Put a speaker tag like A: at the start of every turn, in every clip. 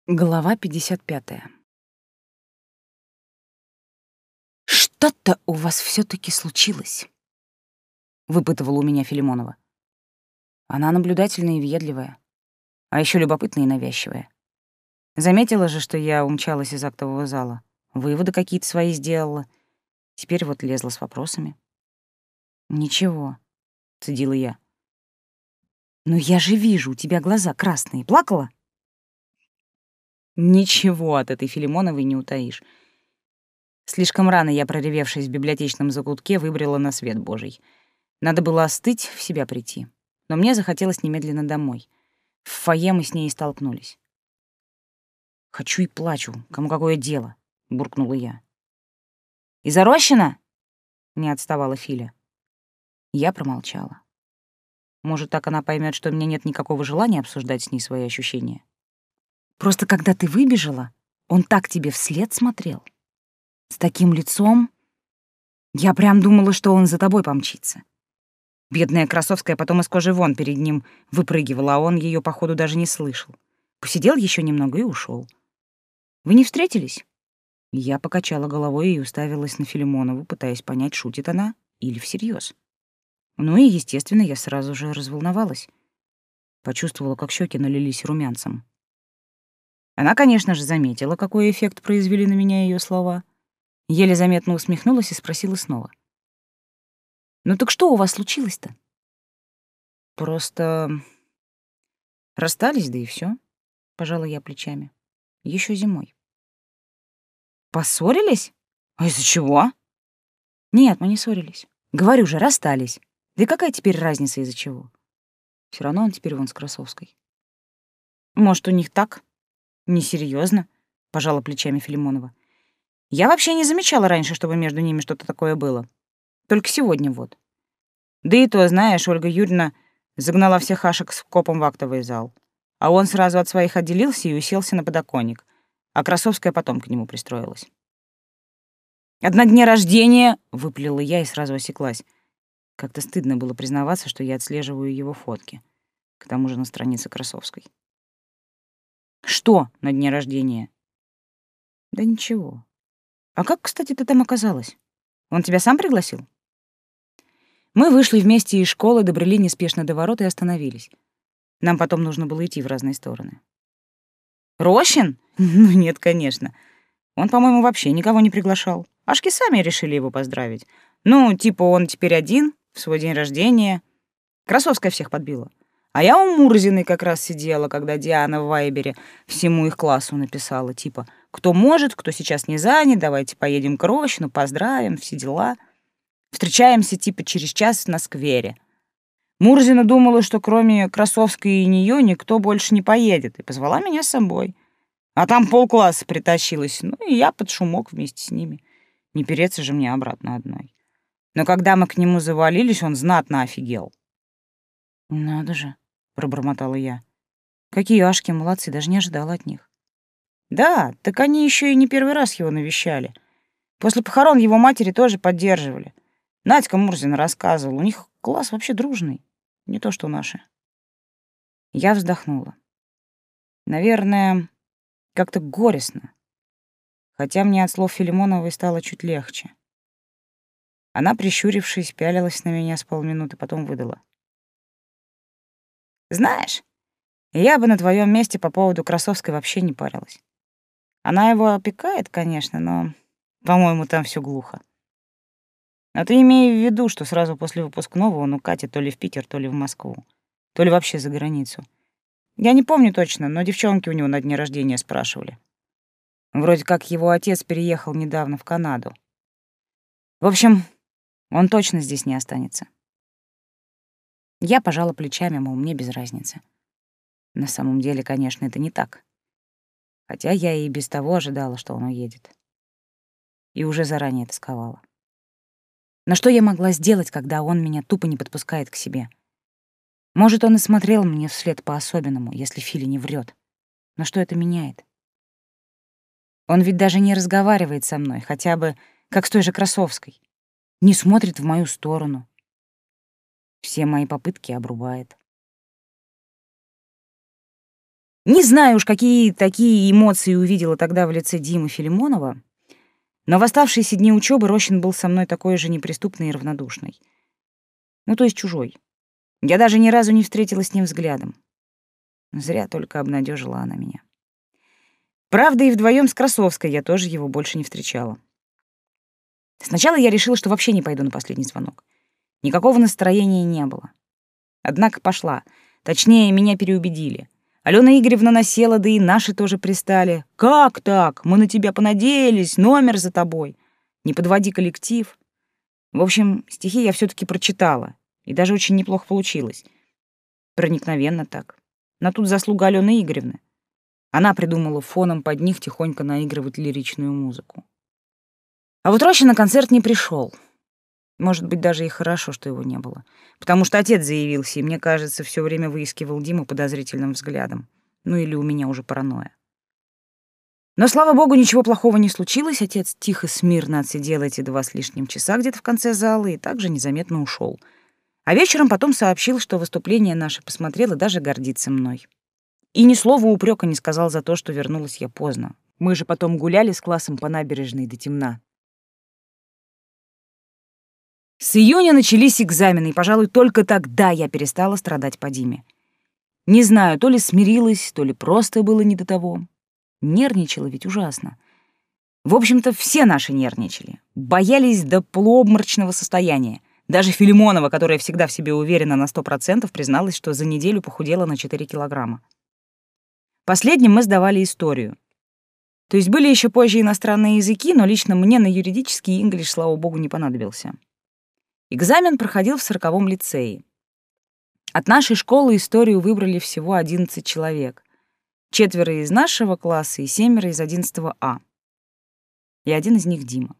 A: Глава 55. «Что-то у вас все таки случилось», — выпытывала у меня Филимонова. Она наблюдательная и въедливая, а еще любопытная и навязчивая. Заметила же, что я умчалась из актового зала, выводы какие-то свои сделала. Теперь вот лезла с вопросами. «Ничего», — цедила я. «Но я же вижу, у тебя глаза красные. Плакала?» Ничего от этой Филимоновой не утаишь. Слишком рано я, проревевшись в библиотечном закутке, выбрела на свет Божий. Надо было остыть, в себя прийти. Но мне захотелось немедленно домой. В фойе мы с ней и столкнулись. «Хочу и плачу. Кому какое дело?» — буркнула я. «Из-за Рощина?» — не отставала Филя. Я промолчала. Может, так она поймет, что у меня нет никакого желания обсуждать с ней свои ощущения. Просто когда ты выбежала, он так тебе вслед смотрел. С таким лицом. Я прям думала, что он за тобой помчится. Бедная Красовская потом из кожи вон перед ним выпрыгивала, а он ее, походу, даже не слышал. Посидел еще немного и ушел. Вы не встретились? Я покачала головой и уставилась на Филимонову, пытаясь понять, шутит она или всерьез. Ну и, естественно, я сразу же разволновалась. Почувствовала, как щеки налились румянцем. Она, конечно же, заметила, какой эффект произвели на меня ее слова. Еле заметно усмехнулась и спросила снова. «Ну так что у вас случилось-то?» «Просто расстались, да и все. Пожала я плечами. Еще зимой. «Поссорились? А из-за чего?» «Нет, мы не ссорились. Говорю же, расстались. Да и какая теперь разница из-за чего? Все равно он теперь вон с Красовской». «Может, у них так? Несерьезно?» — пожала плечами Филимонова. «Я вообще не замечала раньше, чтобы между ними что-то такое было. Только сегодня вот. Да и то, знаешь, Ольга Юрьевна загнала всех Ашек с копом в актовый зал. А он сразу от своих отделился и уселся на подоконник, а Красовская потом к нему пристроилась. «А на дне рождения!» — выпалила я и сразу осеклась. Как-то стыдно было признаваться, что я отслеживаю его фотки, к тому же на странице Красовской. «Что на дне рождения?» «Да ничего. А как, кстати, ты там оказалась? Он тебя сам пригласил?» Мы вышли вместе из школы, добрели неспешно до ворот и остановились. Нам потом нужно было идти в разные стороны. «Рощин? Ну нет, конечно. Он, по-моему, вообще никого не приглашал. Ашки сами решили его поздравить. Ну, типа, он теперь один, в свой день рождения. Красовская всех подбила. А я у Мурзиной как раз сидела, когда Диана в Вайбере всему их классу написала, типа, кто может, кто сейчас не занят, давайте поедем к Рощину, поздравим, все дела. Встречаемся, типа, через час на сквере. Мурзина думала, что кроме Красовской и нее никто больше не поедет, и позвала меня с собой. А там полкласса притащилось, ну и я под шумок вместе с ними. Не переться же мне обратно одной. Но когда мы к нему завалились, он знатно офигел. «Надо же», — пробормотала я. «Какие Ашки молодцы, даже не ожидала от них». «Да, так они еще и не первый раз его навещали. После похорон его матери тоже поддерживали. Надька Мурзина рассказывала, у них класс вообще дружный, не то что наши». Я вздохнула. Наверное, как-то горестно, хотя мне от слов Филимоновой стало чуть легче. Она, прищурившись, пялилась на меня с полминуты, потом выдала. «Знаешь, я бы на твоем месте по поводу Красовской вообще не парилась. Она его опекает, конечно, но, по-моему, там все глухо. А ты имей в виду, что сразу после выпускного он укатит то ли в Питер, то ли в Москву, то ли вообще за границу. Я не помню точно, но девчонки у него на дне рождения спрашивали. Вроде как его отец переехал недавно в Канаду. В общем, он точно здесь не останется». Я пожала плечами, мол, мне без разницы. На самом деле, конечно, это не так. Хотя я и без того ожидала, что он уедет. И уже заранее тосковала. Но что я могла сделать, когда он меня тупо не подпускает к себе? Может, он и смотрел мне вслед по-особенному, если Филя не врет. Но что это меняет? Он ведь даже не разговаривает со мной, хотя бы как с той же Красовской. Не смотрит в мою сторону. Все мои попытки обрубает. Не знаю уж, какие такие эмоции увидела тогда в лице Димы Филимонова, но в оставшиеся дни учебы Рощин был со мной такой же неприступный и равнодушный. Ну, то есть чужой. Я даже ни разу не встретилась с ним взглядом. Зря только обнадежила она меня. Правда, и вдвоем с Красовской я тоже его больше не встречала. Сначала я решила, что вообще не пойду на последний звонок. Никакого настроения не было. Однако пошла. Точнее, меня переубедили. Алена Игоревна насела, да и наши тоже пристали. «Как так? Мы на тебя понадеялись, номер за тобой. Не подводи коллектив». В общем, стихи я все таки прочитала, и даже очень неплохо получилось. Проникновенно так. Но тут заслуга Алены Игоревны. Она придумала фоном под них тихонько наигрывать лиричную музыку. А вот Рощин на концерт не пришел. Может быть, даже и хорошо, что его не было. Потому что отец заявился, и, мне кажется, все время выискивал Диму подозрительным взглядом. Ну или у меня уже паранойя. Но, слава богу, ничего плохого не случилось. Отец тихо, смирно отсидел эти 2 с лишним часа где-то в конце зала и также незаметно ушел. А вечером потом сообщил, что выступление наше посмотрел и даже гордится мной. И ни слова упрека не сказал за то, что вернулась я поздно. Мы же потом гуляли с классом по набережной до темна. С июня начались экзамены, и, пожалуй, только тогда я перестала страдать по Диме. Не знаю, то ли смирилась, то ли просто было не до того. Нервничала ведь ужасно. В общем-то, все наши нервничали. Боялись до полуобморочного состояния. Даже Филимонова, которая всегда в себе уверена на 100%, призналась, что за неделю похудела на 4 килограмма. Последним мы сдавали историю. То есть были еще позже иностранные языки, но лично мне на юридический инглиш, слава богу, не понадобился. Экзамен проходил в 40-м лицее. От нашей школы историю выбрали всего 11 человек. 4 из нашего класса и 7 из 11 А. И один из них Дима.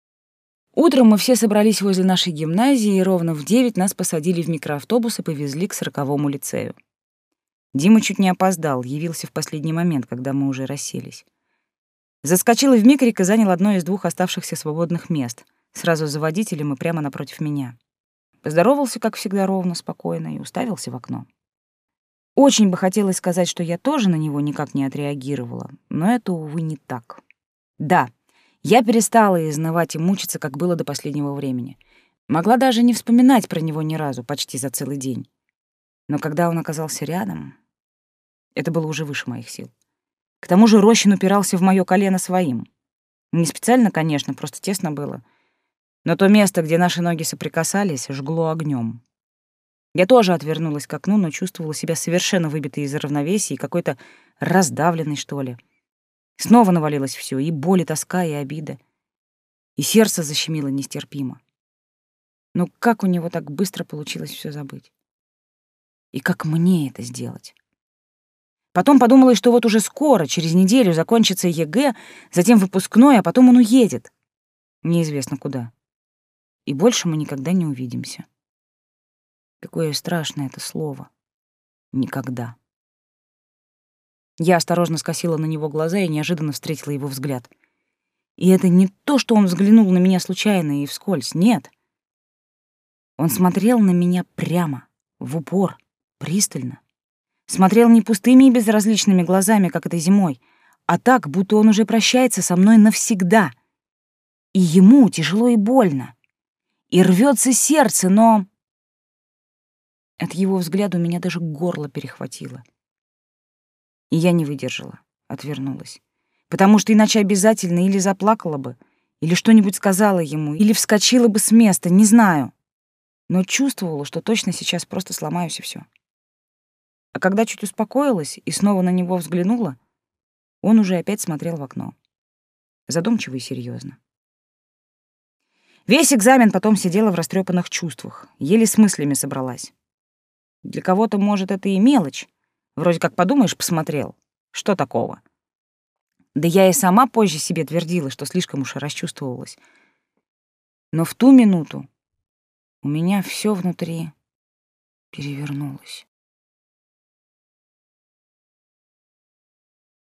A: Утром мы все собрались возле нашей гимназии, и ровно в 9 нас посадили в микроавтобус и повезли к 40-му лицею. Дима чуть не опоздал, явился в последний момент, когда мы уже расселись. Заскочил в микрик и занял одно из 2 оставшихся свободных мест, сразу за водителем и прямо напротив меня. Поздоровался, как всегда, ровно, спокойно и уставился в окно. Очень бы хотелось сказать, что я тоже на него никак не отреагировала, но это, увы, не так. Да, я перестала изнывать и мучиться, как было до последнего времени. Могла даже не вспоминать про него ни разу, почти за целый день. Но когда он оказался рядом, это было уже выше моих сил. К тому же Рощин упирался в моё колено своим. Не специально, конечно, просто тесно было. Но то место, где наши ноги соприкасались, жгло огнём. Я тоже отвернулась к окну, но чувствовала себя совершенно выбитой из равновесия и какой-то раздавленной, что ли. Снова навалилось всё: и боль, и тоска, и обида. И сердце защемило нестерпимо. Ну как у него так быстро получилось всё забыть? И как мне это сделать? Потом подумала, что вот уже скоро, через неделю, закончится ЕГЭ, затем выпускной, а потом он уедет. Неизвестно куда. И больше мы никогда не увидимся. Какое страшное это слово. Никогда. Я осторожно скосила на него глаза и неожиданно встретила его взгляд. И это не то, что он взглянул на меня случайно и вскользь, нет. Он смотрел на меня прямо, в упор, пристально. Смотрел не пустыми и безразличными глазами, как этой зимой, а так, будто он уже прощается со мной навсегда. И ему тяжело и больно. И рвется сердце, но... От его взгляда у меня даже горло перехватило. И я не выдержала, отвернулась. Потому что иначе обязательно или заплакала бы, или что-нибудь сказала ему, или вскочила бы с места, не знаю. Но чувствовала, что точно сейчас просто сломаюсь и всё. А когда чуть успокоилась и снова на него взглянула, он уже опять смотрел в окно. Задумчиво и серьезно. Весь экзамен потом сидела в растрепанных чувствах, еле с мыслями собралась. Для кого-то, может, это и мелочь. Вроде как подумаешь, посмотрел. Что такого? Да я и сама позже себе твердила, что слишком уж расчувствовалась. Но в ту минуту у меня всё внутри перевернулось.